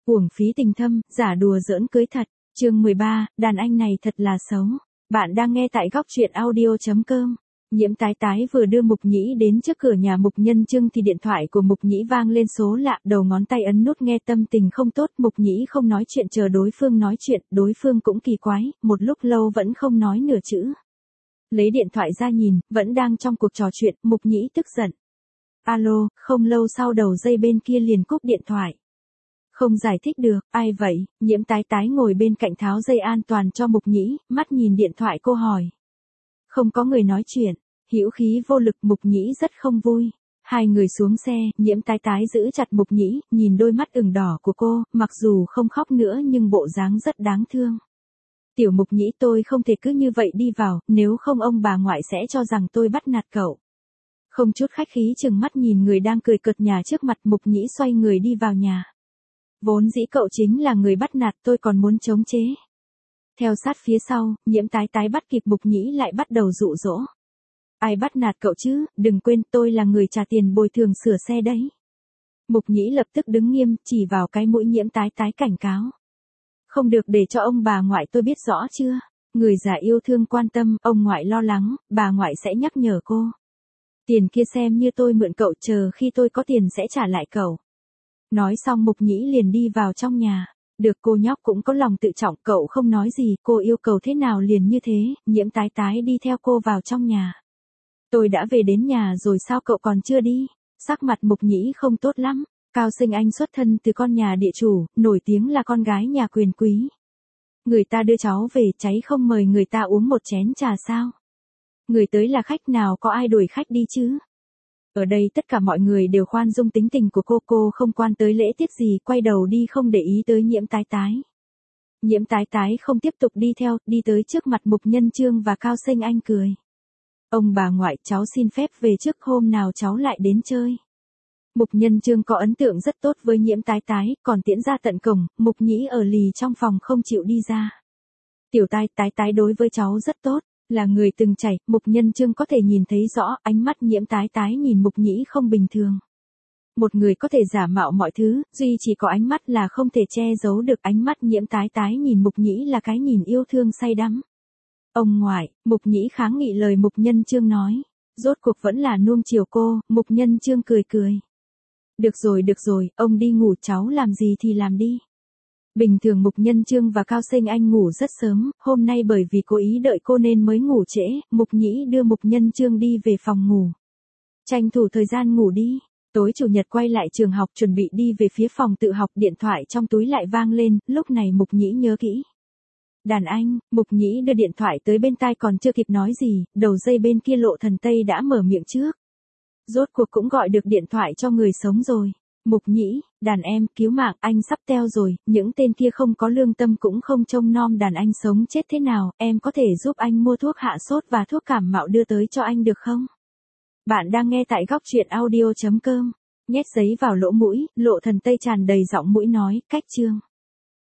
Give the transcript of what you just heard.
Uổng phí tình thâm, giả đùa giỡn cưới thật. Chương 13, đàn anh này thật là xấu. Bạn đang nghe tại góc truyện audio.com. Nhiễm Tái Tái vừa đưa Mục Nhĩ đến trước cửa nhà Mục Nhân Chương thì điện thoại của Mục Nhĩ vang lên số lạ, đầu ngón tay ấn nút nghe tâm tình không tốt. Mục Nhĩ không nói chuyện chờ đối phương nói chuyện, đối phương cũng kỳ quái, một lúc lâu vẫn không nói nửa chữ. Lấy điện thoại ra nhìn, vẫn đang trong cuộc trò chuyện, Mục Nhĩ tức giận. Alo, không lâu sau đầu dây bên kia liền cúp điện thoại. Không giải thích được, ai vậy? Nhiễm Tái Tái ngồi bên cạnh tháo dây an toàn cho Mục Nhĩ, mắt nhìn điện thoại cô hỏi. Không có người nói chuyện, hữu khí vô lực. Mục Nhĩ rất không vui. Hai người xuống xe, Nhiễm Tái Tái giữ chặt Mục Nhĩ, nhìn đôi mắt ửng đỏ của cô, mặc dù không khóc nữa nhưng bộ dáng rất đáng thương. Tiểu Mục Nhĩ, tôi không thể cứ như vậy đi vào, nếu không ông bà ngoại sẽ cho rằng tôi bắt nạt cậu. Không chút khách khí chừng mắt nhìn người đang cười cợt nhà trước mặt. Mục Nhĩ xoay người đi vào nhà. Vốn dĩ cậu chính là người bắt nạt tôi còn muốn chống chế. Theo sát phía sau, Nhiễm Tái Tái bắt kịp Mục Nhĩ lại bắt đầu dụ dỗ. Ai bắt nạt cậu chứ, đừng quên tôi là người trả tiền bồi thường sửa xe đấy. Mục Nhĩ lập tức đứng nghiêm, chỉ vào cái mũi Nhiễm Tái Tái cảnh cáo. Không được để cho ông bà ngoại tôi biết rõ chưa? Người già yêu thương quan tâm, ông ngoại lo lắng, bà ngoại sẽ nhắc nhở cô. Tiền kia xem như tôi mượn cậu, chờ khi tôi có tiền sẽ trả lại cậu. Nói xong Mục Nhĩ liền đi vào trong nhà. Được, cô nhóc cũng có lòng tự trọng, cậu không nói gì, cô yêu cầu thế nào liền như thế. Nhiễm Tái Tái đi theo cô vào trong nhà. Tôi đã về đến nhà rồi sao cậu còn chưa đi? Sắc mặt Mục Nhĩ không tốt lắm. Cao Sinh Anh xuất thân từ con nhà địa chủ, nổi tiếng là con gái nhà quyền quý. Người ta đưa cháu về, cháy không mời người ta uống một chén trà sao? Người tới là khách, nào có ai đuổi khách đi chứ? Ở đây tất cả mọi người đều khoan dung tính tình của cô không quan tới lễ tiết gì, quay đầu đi không để ý tới Nhiễm Tái Tái. Nhiễm Tái Tái không tiếp tục đi theo, đi tới trước mặt Mục Nhân Chương và Cao Sinh Anh cười. Ông bà ngoại, cháu xin phép về trước, hôm nào cháu lại đến chơi. Mục Nhân Chương có ấn tượng rất tốt với Nhiễm Tái Tái, còn tiễn ra tận cổng. Mục Nhĩ ở lì trong phòng không chịu đi ra. Tiểu Tái Tái đối với cháu rất tốt. Là người từng chảy, Mục Nhân Chương có thể nhìn thấy rõ, ánh mắt Nhiễm Tái Tái nhìn Mục Nhĩ không bình thường. Một người có thể giả mạo mọi thứ, duy chỉ có ánh mắt là không thể che giấu được. Ánh mắt Nhiễm Tái Tái nhìn Mục Nhĩ là cái nhìn yêu thương say đắm. Ông ngoại, Mục Nhĩ kháng nghị lời Mục Nhân Chương nói. Rốt cuộc vẫn là nuông chiều cô. Mục Nhân Chương cười cười. Được rồi, ông đi ngủ, cháu làm gì thì làm đi. Bình thường Mục Nhân Chương và Cao Sinh Anh ngủ rất sớm, hôm nay bởi vì cố ý đợi cô nên mới ngủ trễ. Mục Nhĩ đưa Mục Nhân Chương đi về phòng ngủ. Tranh thủ thời gian ngủ đi. Tối chủ nhật quay lại trường học chuẩn bị đi về phía phòng tự học, điện thoại trong túi lại vang lên, lúc này Mục Nhĩ nhớ kỹ. Đàn anh. Mục Nhĩ đưa điện thoại tới bên tai còn chưa kịp nói gì, đầu dây bên kia Lộ Thần Tây đã mở miệng trước. Rốt cuộc cũng gọi được điện thoại cho người sống rồi. Mục Nhĩ, đàn em, cứu mạng, anh sắp teo rồi, những tên kia không có lương tâm cũng không trông nom đàn anh sống chết thế nào, em có thể giúp anh mua thuốc hạ sốt và thuốc cảm mạo đưa tới cho anh được không? Bạn đang nghe tại góc truyện audio.com. Nhét giấy vào lỗ mũi, Lộ Thần Tây tràn đầy giọng mũi nói, cách chương.